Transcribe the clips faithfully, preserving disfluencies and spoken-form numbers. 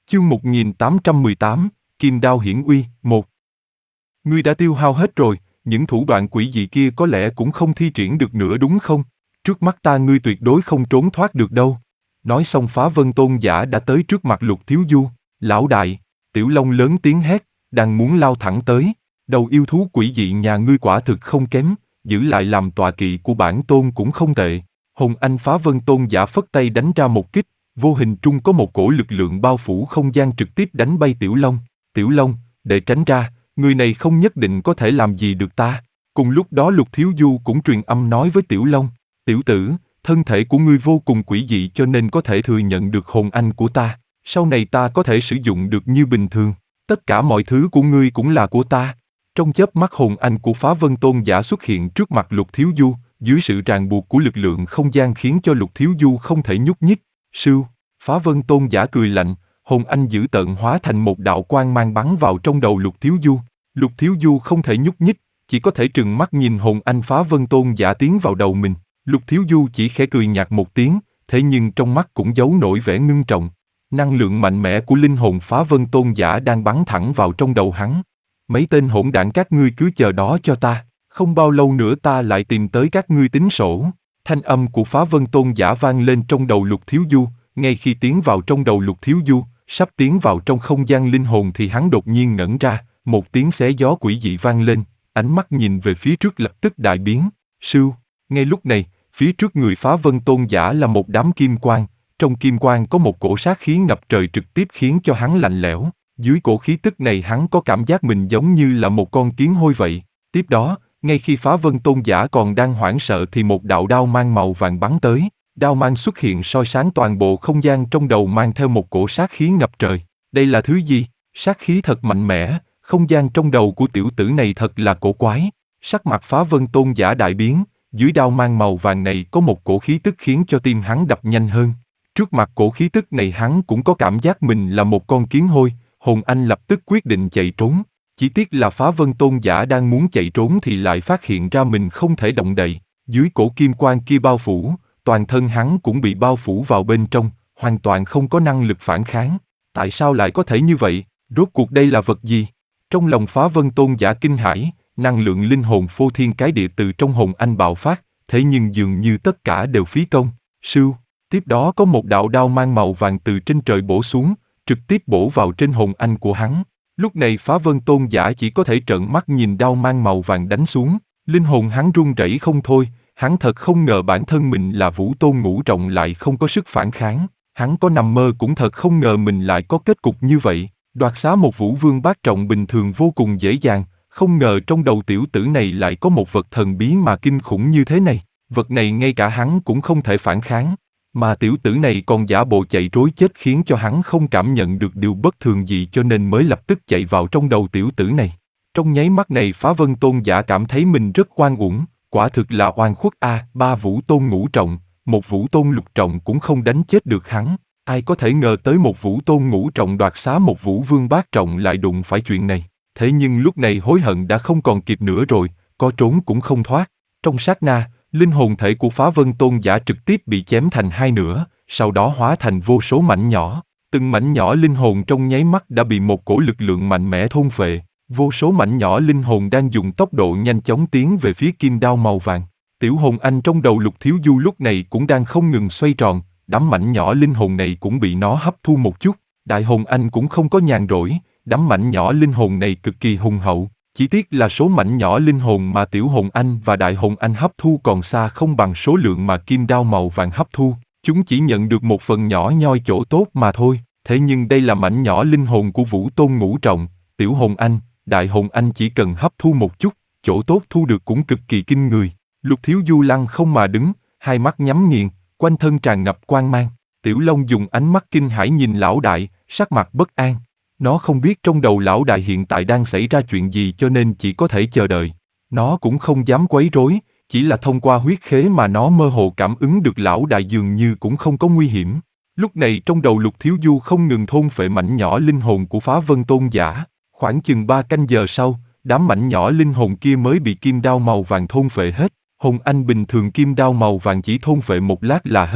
Chương một nghìn tám trăm mười tám, Kim Đao Hiển Uy, một. Ngươi đã tiêu hao hết rồi, những thủ đoạn quỷ dị kia có lẽ cũng không thi triển được nữa đúng không? Trước mắt ta ngươi tuyệt đối không trốn thoát được đâu. Nói xong Phá Vân Tôn giả đã tới trước mặt Lục Thiếu Du. Lão đại, Tiểu Long lớn tiếng hét, đang muốn lao thẳng tới. Đầu yêu thú quỷ dị nhà ngươi quả thực không kém, giữ lại làm tọa kỵ của bản tôn cũng không tệ. Hồng Anh Phá Vân Tôn giả phất tay đánh ra một kích, vô hình trung có một cổ lực lượng bao phủ không gian trực tiếp đánh bay Tiểu Long. Tiểu Long, để tránh ra, người này không nhất định có thể làm gì được ta. Cùng lúc đó Lục Thiếu Du cũng truyền âm nói với Tiểu Long, tiểu tử, thân thể của ngươi vô cùng quỷ dị cho nên có thể thừa nhận được hồn anh của ta. Sau này ta có thể sử dụng được như bình thường. Tất cả mọi thứ của ngươi cũng là của ta. Trong chớp mắt hồn anh của Phá Vân Tôn giả xuất hiện trước mặt Lục Thiếu Du, dưới sự ràng buộc của lực lượng không gian khiến cho Lục Thiếu Du không thể nhúc nhích. Sưu, Phá Vân Tôn giả cười lạnh, hồn anh dữ tợn hóa thành một đạo quang mang bắn vào trong đầu Lục Thiếu Du. Lục Thiếu Du không thể nhúc nhích, chỉ có thể trừng mắt nhìn hồn anh Phá Vân Tôn giả tiến vào đầu mình. Lục Thiếu Du chỉ khẽ cười nhạt một tiếng, thế nhưng trong mắt cũng giấu nổi vẻ ngưng trọng. Năng lượng mạnh mẽ của linh hồn Phá Vân Tôn giả đang bắn thẳng vào trong đầu hắn. Mấy tên hỗn đản các ngươi cứ chờ đó cho ta, không bao lâu nữa ta lại tìm tới các ngươi tính sổ. Thanh âm của Phá Vân Tôn giả vang lên trong đầu Lục Thiếu Du, ngay khi tiến vào trong đầu Lục Thiếu Du, sắp tiến vào trong không gian linh hồn thì hắn đột nhiên ngẩn ra, một tiếng xé gió quỷ dị vang lên, ánh mắt nhìn về phía trước lập tức đại biến. Sưu, ngay lúc này, phía trước người Phá Vân Tôn giả là một đám kim quang, trong kim quang có một cổ sát khí ngập trời trực tiếp khiến cho hắn lạnh lẽo. Dưới cổ khí tức này hắn có cảm giác mình giống như là một con kiến hôi vậy. Tiếp đó, ngay khi Phá Vân Tôn giả còn đang hoảng sợ thì một đạo đao mang màu vàng bắn tới. Đao mang xuất hiện soi sáng toàn bộ không gian trong đầu mang theo một cổ sát khí ngập trời. Đây là thứ gì? Sát khí thật mạnh mẽ, không gian trong đầu của tiểu tử này thật là cổ quái. Sắc mặt Phá Vân Tôn giả đại biến, dưới đao mang màu vàng này có một cổ khí tức khiến cho tim hắn đập nhanh hơn. Trước mặt cổ khí tức này hắn cũng có cảm giác mình là một con kiến hôi. Hồn anh lập tức quyết định chạy trốn. Chỉ tiếc là Phá Vân Tôn giả đang muốn chạy trốn thì lại phát hiện ra mình không thể động đậy. Dưới cổ kim quang kia bao phủ, toàn thân hắn cũng bị bao phủ vào bên trong, hoàn toàn không có năng lực phản kháng. Tại sao lại có thể như vậy? Rốt cuộc đây là vật gì? Trong lòng Phá Vân Tôn giả kinh hãi, năng lượng linh hồn phô thiên cái địa từ trong hồn anh bạo phát, thế nhưng dường như tất cả đều phí công. Sưu, tiếp đó có một đạo đao mang màu vàng từ trên trời bổ xuống, trực tiếp bổ vào trên hồn anh của hắn. Lúc này Phá Vân Tôn giả chỉ có thể trợn mắt nhìn đao mang màu vàng đánh xuống, linh hồn hắn run rẩy không thôi, hắn thật không ngờ bản thân mình là Vũ Tôn ngũ trọng lại không có sức phản kháng, hắn có nằm mơ cũng thật không ngờ mình lại có kết cục như vậy, đoạt xá một Vũ Vương bát trọng bình thường vô cùng dễ dàng, không ngờ trong đầu tiểu tử này lại có một vật thần bí mà kinh khủng như thế này, vật này ngay cả hắn cũng không thể phản kháng. Mà tiểu tử này còn giả bộ chạy trối chết khiến cho hắn không cảm nhận được điều bất thường gì cho nên mới lập tức chạy vào trong đầu tiểu tử này. Trong nháy mắt này Phá Vân Tôn giả cảm thấy mình rất oan uổng, quả thực là oan khuất a, à, ba Vũ Tôn ngũ trọng, một Vũ Tôn lục trọng cũng không đánh chết được hắn. Ai có thể ngờ tới một Vũ Tôn ngũ trọng đoạt xá một Vũ Vương bát trọng lại đụng phải chuyện này. Thế nhưng lúc này hối hận đã không còn kịp nữa rồi, có trốn cũng không thoát. Trong sát na, linh hồn thể của Phá Vân Tôn giả trực tiếp bị chém thành hai nửa, sau đó hóa thành vô số mảnh nhỏ. Từng mảnh nhỏ linh hồn trong nháy mắt đã bị một cổ lực lượng mạnh mẽ thôn phệ. Vô số mảnh nhỏ linh hồn đang dùng tốc độ nhanh chóng tiến về phía kim đao màu vàng. Tiểu hồn anh trong đầu Lục Thiếu Du lúc này cũng đang không ngừng xoay tròn, đám mảnh nhỏ linh hồn này cũng bị nó hấp thu một chút. Đại hồn anh cũng không có nhàn rỗi, đám mảnh nhỏ linh hồn này cực kỳ hùng hậu. Chỉ tiếc là số mảnh nhỏ linh hồn mà tiểu hồn anh và đại hồn anh hấp thu còn xa không bằng số lượng mà kim đao màu vàng hấp thu. Chúng chỉ nhận được một phần nhỏ nhoi chỗ tốt mà thôi. Thế nhưng đây là mảnh nhỏ linh hồn của Vũ Tôn ngũ trọng, tiểu hồn anh, đại hồn anh chỉ cần hấp thu một chút, chỗ tốt thu được cũng cực kỳ kinh người. Lục Thiếu Du lăng không mà đứng, hai mắt nhắm nghiền, quanh thân tràn ngập quang mang. Tiểu Long dùng ánh mắt kinh hãi nhìn lão đại, sắc mặt bất an. Nó không biết trong đầu lão đại hiện tại đang xảy ra chuyện gì cho nên chỉ có thể chờ đợi. Nó cũng không dám quấy rối, chỉ là thông qua huyết khế mà nó mơ hồ cảm ứng được lão đại dường như cũng không có nguy hiểm. Lúc này trong đầu Lục Thiếu Du không ngừng thôn phệ mảnh nhỏ linh hồn của Phá Vân Tôn giả. Khoảng chừng ba canh giờ sau, đám mảnh nhỏ linh hồn kia mới bị kim đao màu vàng thôn phệ hết. Hồn anh bình thường kim đao màu vàng chỉ thôn phệ một lát là hết.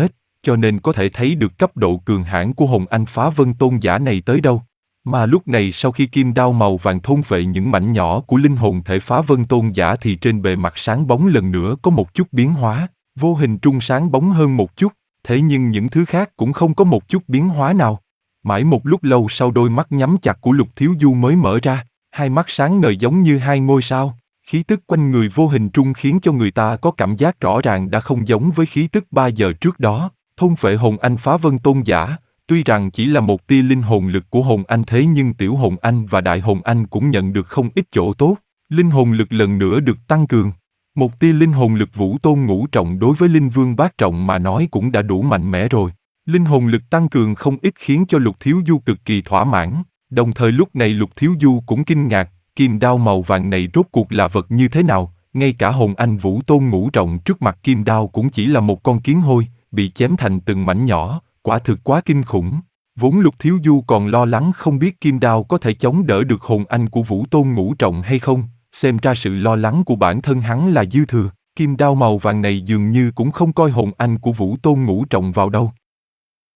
cho nên có thể thấy được cấp độ cường hãn của hồn anh phá vân tôn giả này tới đâu. Mà lúc này sau khi kim đao màu vàng thôn phệ những mảnh nhỏ của linh hồn thể phá vân tôn giả thì trên bề mặt sáng bóng lần nữa có một chút biến hóa, vô hình trung sáng bóng hơn một chút, thế nhưng những thứ khác cũng không có một chút biến hóa nào. Mãi một lúc lâu sau đôi mắt nhắm chặt của Lục Thiếu Du mới mở ra, hai mắt sáng ngời giống như hai ngôi sao, khí tức quanh người vô hình trung khiến cho người ta có cảm giác rõ ràng đã không giống với khí tức ba giờ trước đó. Thôn phệ hồn anh phá vân tôn giả, tuy rằng chỉ là một tia linh hồn lực của hồn anh thế nhưng tiểu hồn anh và đại hồn anh cũng nhận được không ít chỗ tốt, linh hồn lực lần nữa được tăng cường. Một tia linh hồn lực vũ tôn ngũ trọng đối với linh vương bát trọng mà nói cũng đã đủ mạnh mẽ rồi. Linh hồn lực tăng cường không ít khiến cho Lục Thiếu Du cực kỳ thỏa mãn, đồng thời lúc này Lục Thiếu Du cũng kinh ngạc, kim đao màu vàng này rốt cuộc là vật như thế nào, ngay cả hồn anh vũ tôn ngũ trọng trước mặt kim đao cũng chỉ là một con kiến hôi, bị chém thành từng mảnh nhỏ, quả thực quá kinh khủng. Vốn Lục Thiếu Du còn lo lắng không biết kim đao có thể chống đỡ được hồn anh của vũ tôn ngũ trọng hay không, xem ra sự lo lắng của bản thân hắn là dư thừa, kim đao màu vàng này dường như cũng không coi hồn anh của vũ tôn ngũ trọng vào đâu.